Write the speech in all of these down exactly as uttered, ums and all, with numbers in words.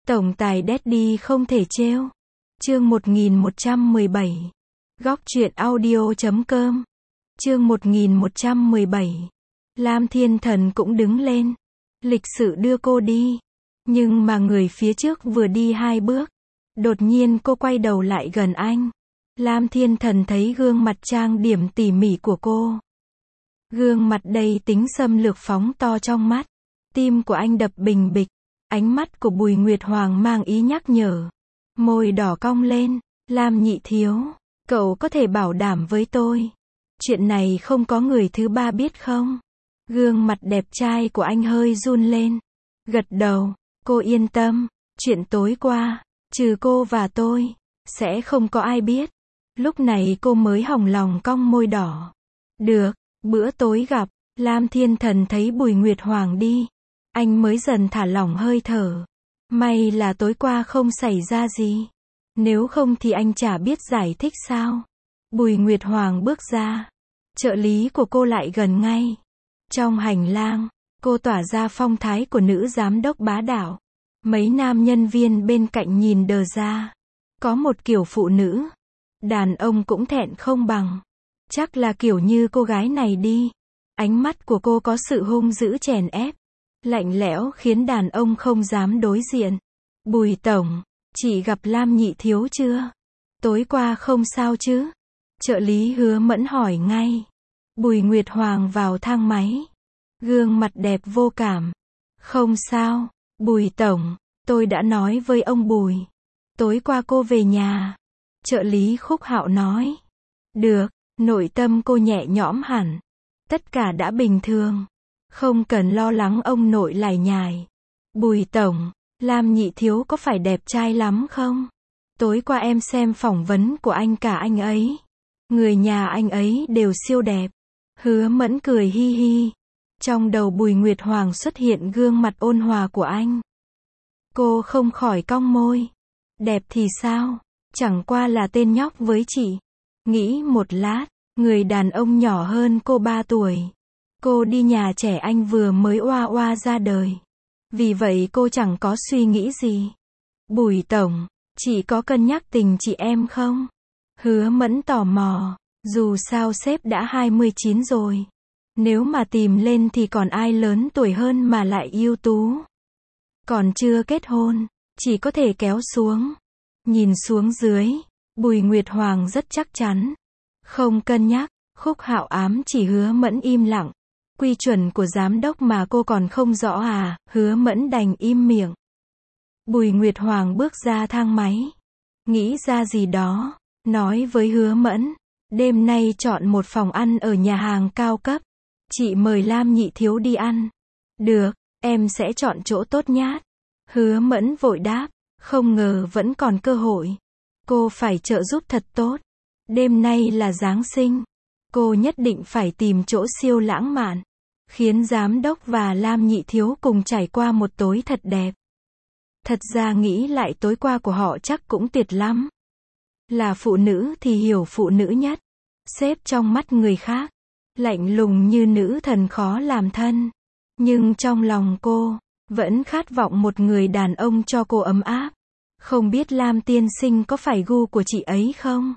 Tổng tài Daddy không thể trêu. Chương một nghìn một trăm mười bảy. Góc truyện audio chấm com. Chương một nghìn một trăm mười bảy. Lam Thiên Thần cũng đứng lên. Lịch sự đưa cô đi. Nhưng mà người phía trước vừa đi hai bước. Đột nhiên cô quay đầu lại gần anh. Lam Thiên Thần thấy gương mặt trang điểm tỉ mỉ của cô. Gương mặt đầy tính xâm lược phóng to trong mắt. Tim của anh đập bình bịch. Ánh mắt của Bùi Nguyệt Hoàng mang ý nhắc nhở. Môi đỏ cong lên. Lam nhị thiếu, cậu có thể bảo đảm với tôi. Chuyện này không có người thứ ba biết không? Gương mặt đẹp trai của anh hơi run lên. Gật đầu, cô yên tâm. Chuyện tối qua, trừ cô và tôi, sẽ không có ai biết. Lúc này cô mới hồng lòng cong môi đỏ. Được, bữa tối gặp. Lam Thiên Thần thấy Bùi Nguyệt Hoàng đi. Anh mới dần thả lỏng hơi thở. May là tối qua không xảy ra gì. Nếu không thì anh chả biết giải thích sao. Bùi Nguyệt Hoàng bước ra. Trợ lý của cô lại gần ngay. Trong hành lang, cô tỏa ra phong thái của nữ giám đốc bá đạo. Mấy nam nhân viên bên cạnh nhìn đờ ra. Có một kiểu phụ nữ. Đàn ông cũng thẹn không bằng. Chắc là kiểu như cô gái này đi. Ánh mắt của cô có sự hung dữ chèn ép. Lạnh lẽo khiến đàn ông không dám đối diện. Bùi tổng, chị gặp Lam nhị thiếu chưa? Tối qua không sao chứ? Trợ lý Hứa Mẫn hỏi ngay. Bùi Nguyệt Hoàng vào thang máy. Gương mặt đẹp vô cảm. Không sao, Bùi tổng, tôi đã nói với ông Bùi. Tối qua cô về nhà. Trợ lý Khúc Hạo nói. Được, nội tâm cô nhẹ nhõm hẳn. Tất cả đã bình thường. Không cần lo lắng ông nội lải nhải. Bùi tổng, Lam nhị thiếu có phải đẹp trai lắm không? Tối qua em xem phỏng vấn của anh cả anh ấy. Người nhà anh ấy đều siêu đẹp. Hứa Mẫn cười hi hi. Trong đầu Bùi Nguyệt Hoàng xuất hiện gương mặt ôn hòa của anh. Cô không khỏi cong môi. Đẹp thì sao? Chẳng qua là tên nhóc với chị. Nghĩ một lát, người đàn ông nhỏ hơn cô ba tuổi. Cô đi nhà trẻ anh vừa mới oa oa ra đời. Vì vậy cô chẳng có suy nghĩ gì. Bùi tổng, chị có cân nhắc tình chị em không? Hứa Mẫn tò mò. Dù sao sếp đã hai mươi chín rồi. Nếu mà tìm lên thì còn ai lớn tuổi hơn mà lại ưu tú. Còn chưa kết hôn, chỉ có thể kéo xuống. Nhìn xuống dưới, Bùi Nguyệt Hoàng rất chắc chắn. Không cân nhắc. Khúc Hạo ám chỉ Hứa Mẫn im lặng. Quy chuẩn của giám đốc mà cô còn không rõ à? Hứa Mẫn đành im miệng. Bùi Nguyệt Hoàng bước ra thang máy. Nghĩ ra gì đó. Nói với Hứa Mẫn. Đêm nay chọn một phòng ăn ở nhà hàng cao cấp. Chị mời Lam nhị thiếu đi ăn. Được, em sẽ chọn chỗ tốt nhát. Hứa Mẫn vội đáp. Không ngờ vẫn còn cơ hội. Cô phải trợ giúp thật tốt. Đêm nay là Giáng sinh. Cô nhất định phải tìm chỗ siêu lãng mạn. Khiến giám đốc và Lam nhị thiếu cùng trải qua một tối thật đẹp. Thật ra nghĩ lại tối qua của họ chắc cũng tuyệt lắm. Là phụ nữ thì hiểu phụ nữ nhất. Xếp trong mắt người khác. Lạnh lùng như nữ thần khó làm thân. Nhưng trong lòng cô, vẫn khát vọng một người đàn ông cho cô ấm áp. Không biết Lam tiên sinh có phải gu của chị ấy không?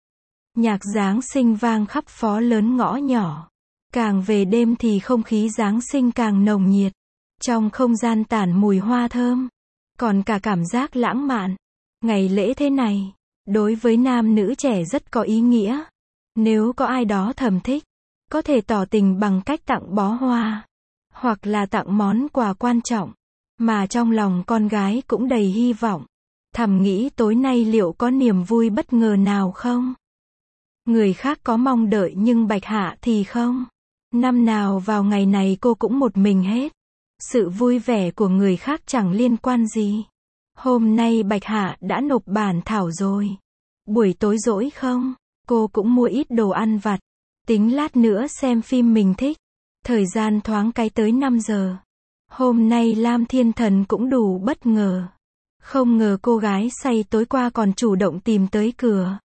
Nhạc Giáng sinh vang khắp phố lớn ngõ nhỏ. Càng về đêm thì không khí Giáng sinh càng nồng nhiệt. Trong không gian tản mùi hoa thơm. Còn cả cảm giác lãng mạn. Ngày lễ thế này, đối với nam nữ trẻ rất có ý nghĩa. Nếu có ai đó thầm thích, có thể tỏ tình bằng cách tặng bó hoa. Hoặc là tặng món quà quan trọng. Mà trong lòng con gái cũng đầy hy vọng. Thầm nghĩ tối nay liệu có niềm vui bất ngờ nào không? Người khác có mong đợi nhưng Bạch Hạ thì không. Năm nào vào ngày này cô cũng một mình hết. Sự vui vẻ của người khác chẳng liên quan gì. Hôm nay Bạch Hạ đã nộp bản thảo rồi. Buổi tối rỗi không? Cô cũng mua ít đồ ăn vặt. Tính lát nữa xem phim mình thích. Thời gian thoáng cái tới năm giờ. Hôm nay Lam Thiên Thần cũng đủ bất ngờ. Không ngờ cô gái say tối qua còn chủ động tìm tới cửa.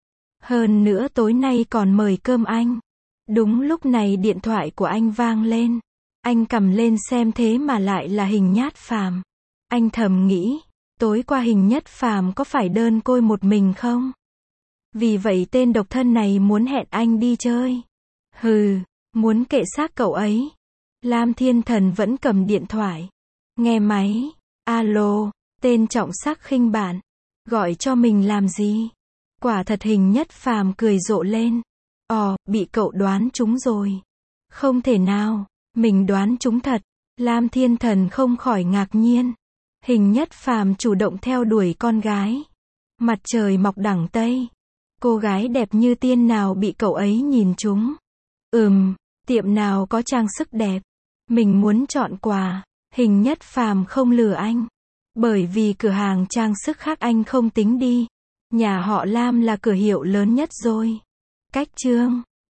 Hơn nữa tối nay còn mời cơm anh. Đúng lúc này điện thoại của anh vang lên. Anh cầm lên xem thế mà lại là Hình Nhát Phàm. Anh thầm nghĩ, Tối qua Hình Nhất Phàm có phải đơn côi một mình không? Vì vậy tên độc thân này muốn hẹn anh đi chơi. Hừ, muốn kệ xác cậu ấy. Lam Thiên Thần vẫn cầm điện thoại. Nghe máy. Alo, tên trọng sắc khinh bạn. Gọi cho mình làm gì? Quả thật Hình Nhất Phàm cười rộ lên. Ồ, bị cậu đoán trúng rồi. Không thể nào, mình đoán trúng thật. Lam Thiên Thần không khỏi ngạc nhiên. Hình Nhất Phàm chủ động theo đuổi con gái. Mặt trời mọc đằng Tây. Cô gái đẹp như tiên nào bị cậu ấy nhìn trúng? Ừm, tiệm nào có trang sức đẹp? Mình muốn chọn quà. Hình Nhất Phàm không lừa anh. Bởi vì cửa hàng trang sức khác anh không tính đi. Nhà họ Lam là cửa hiệu lớn nhất rồi. Cách chương